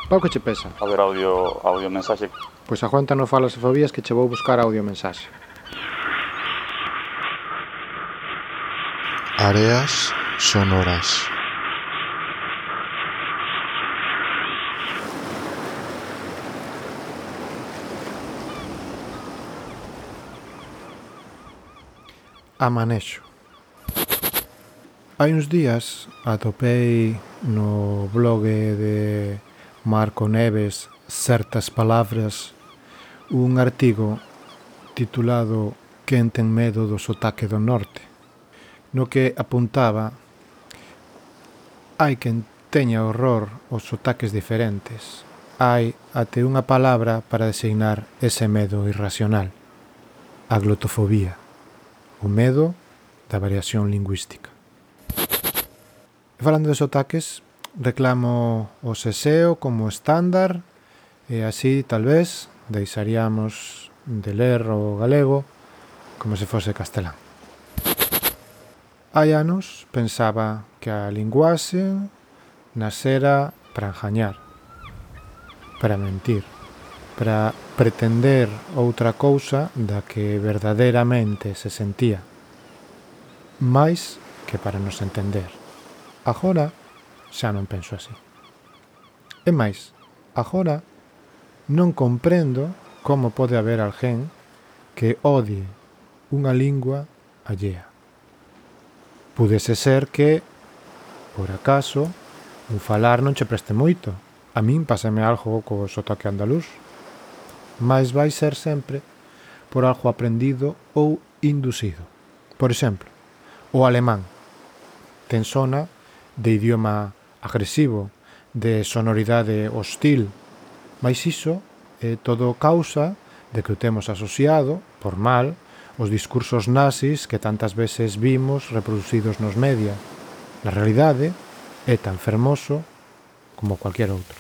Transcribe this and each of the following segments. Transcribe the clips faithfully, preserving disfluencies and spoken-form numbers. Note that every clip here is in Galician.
Pau que che pesa? A ver, audio, audio mensaxe. Pois aguanta no falas e fobías que che vou buscar audio mensaxe. Áreas sonoras. Amanexo. Hai uns días atopei no blog de Marco Neves Certas Palabras un artigo titulado Quen ten medo do sotaque do norte, no que apuntaba hai quen teña horror aos sotaques diferentes, hai até unha palabra para designar ese medo irracional, a glotofobía, o medo da variación lingüística. E falando de sotaques, reclamo o seseo como estándar e así, tal vez, deixaríamos de ler o galego como se fose castelán. Hai anos pensaba que a linguaxe nasera para engañar, para mentir, para pretender outra cousa da que verdadeiramente se sentía, máis que para nos entender. Agora xa non penso así. E máis, agora non comprendo como pode haber alguén que odie unha lingua allea. Pudese ser que, por acaso, o falar non che preste moito. A min pásame algo co sotaque andaluz. Mais vai ser sempre por algo aprendido ou inducido. Por exemplo, o alemán ten sona de idioma agresivo, de sonoridade hostil, mas iso é todo causa de que o temos asociado, por mal, os discursos nazis que tantas veces vimos reproducidos nos media. Na realidade, é tan fermoso como cualquier outro.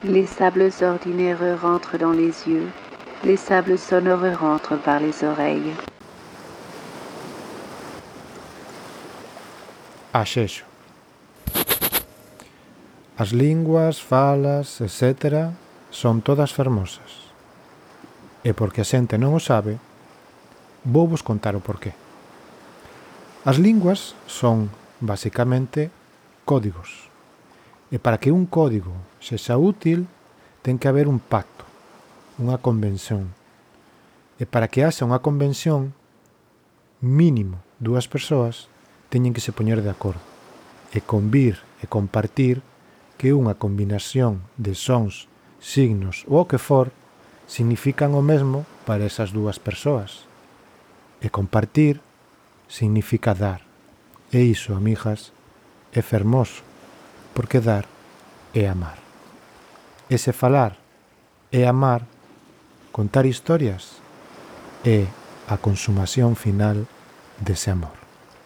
Les sables ordinaires rentrent dans les yeux, les sables sonores rentrent par les oreilles. Axexo. As linguas, falas, etcétera son todas fermosas. E porque a xente non o sabe, vou vos contar o porqué. As linguas son, basicamente, códigos. E para que un código sexa útil, ten que haber un pacto, unha convención. E para que haxa unha convención, mínimo dúas persoas teñen que se poñer de acordo e convir e compartir que unha combinación de sons, signos ou o que for significan o mesmo para esas dúas persoas. E compartir significa dar. E iso, amigas, é fermoso, porque dar é amar. E se falar é amar, contar historias é a consumación final dese amor.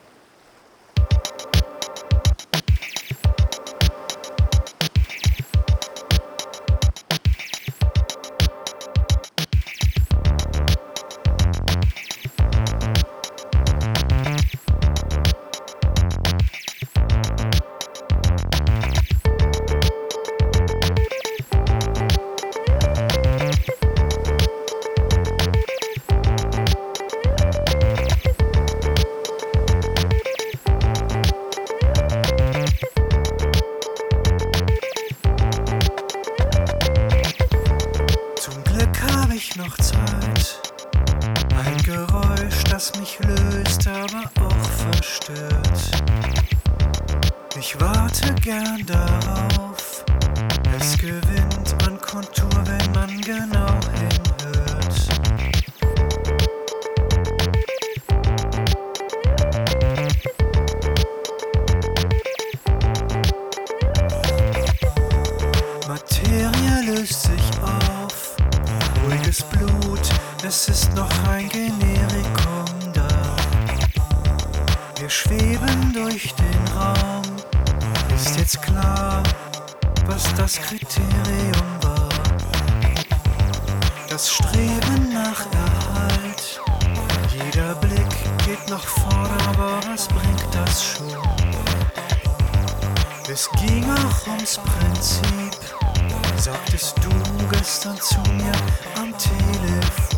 Noch Zeit, ein Geräusch, das mich löst, aber auch verstört. Ich warte gern darauf, es gewinnt an Kontur, wenn man genau hinhört. Materie löst sich auf, ruhiges Blut, es ist noch ein Generikum da. Wir schweben durch den Raum, ist jetzt klar, was das Kriterium war. Das Streben nach Erhalt, jeder Blick geht nach vorne, aber was bringt das schon? Es ging auch ums Prinzip, sagtest du gestern zu mir am Telefon.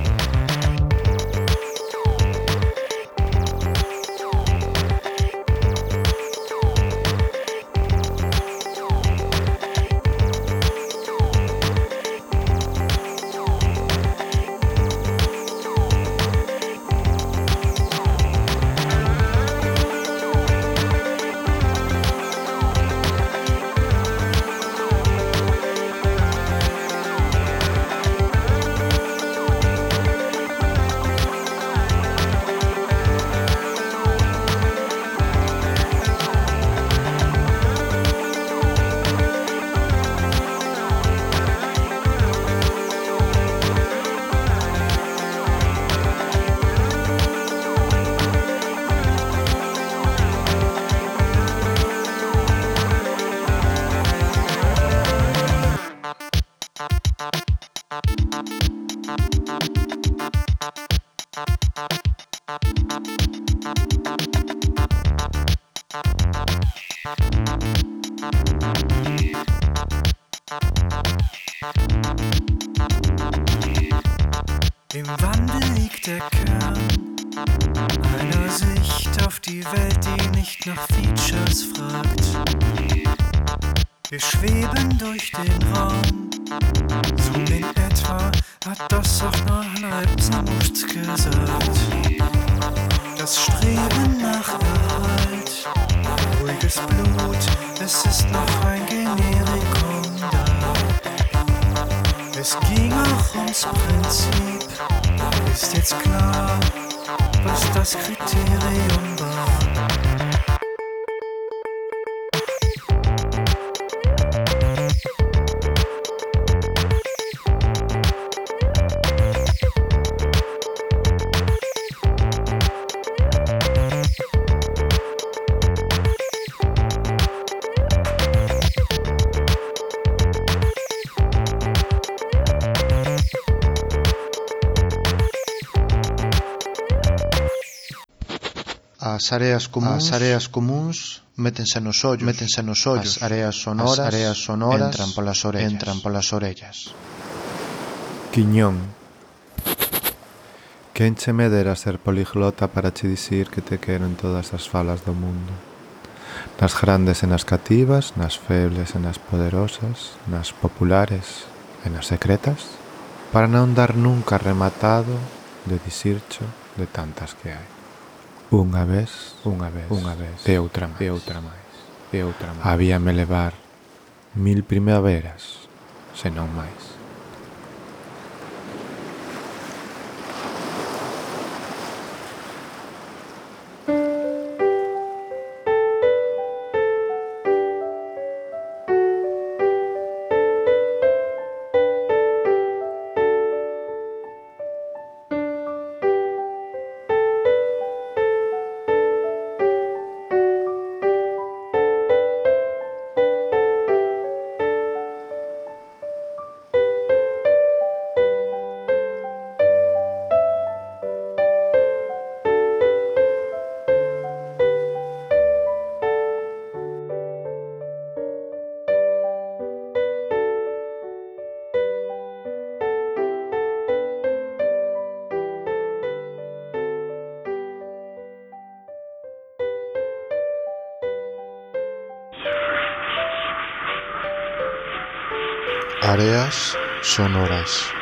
Im Wandel liegt der Kern einer Sicht auf die Welt, die nicht nach Features fragt. Wir schweben durch den Raum, so in etwa hat das auch noch Leibsnust gesagt. Das Streben nach Erhalt, ruhiges Blut, es ist noch ein Generikum da. Es ging auch ums Prinzip, ist jetzt klar, was das Kriterium war. As áreas comúns, as áreas comúns métense nos ollos, métense nos ollos. As áreas sonoras, as áreas sonoras entran polas orellas, entran polas orellas. Quiñón. Quen che me dera ser poliglota para che dicir que te quero en todas as falas do mundo. Nas grandes e nas cativas, nas febles e nas poderosas, nas populares e nas secretas, para non dar nunca rematado de dicircho de tantas que hai. Unha vez, unha vez, unha vez, e outra máis, e outra máis, e outra máis. Habíame levar mil primaveras, se non máis. Áreas sonoras.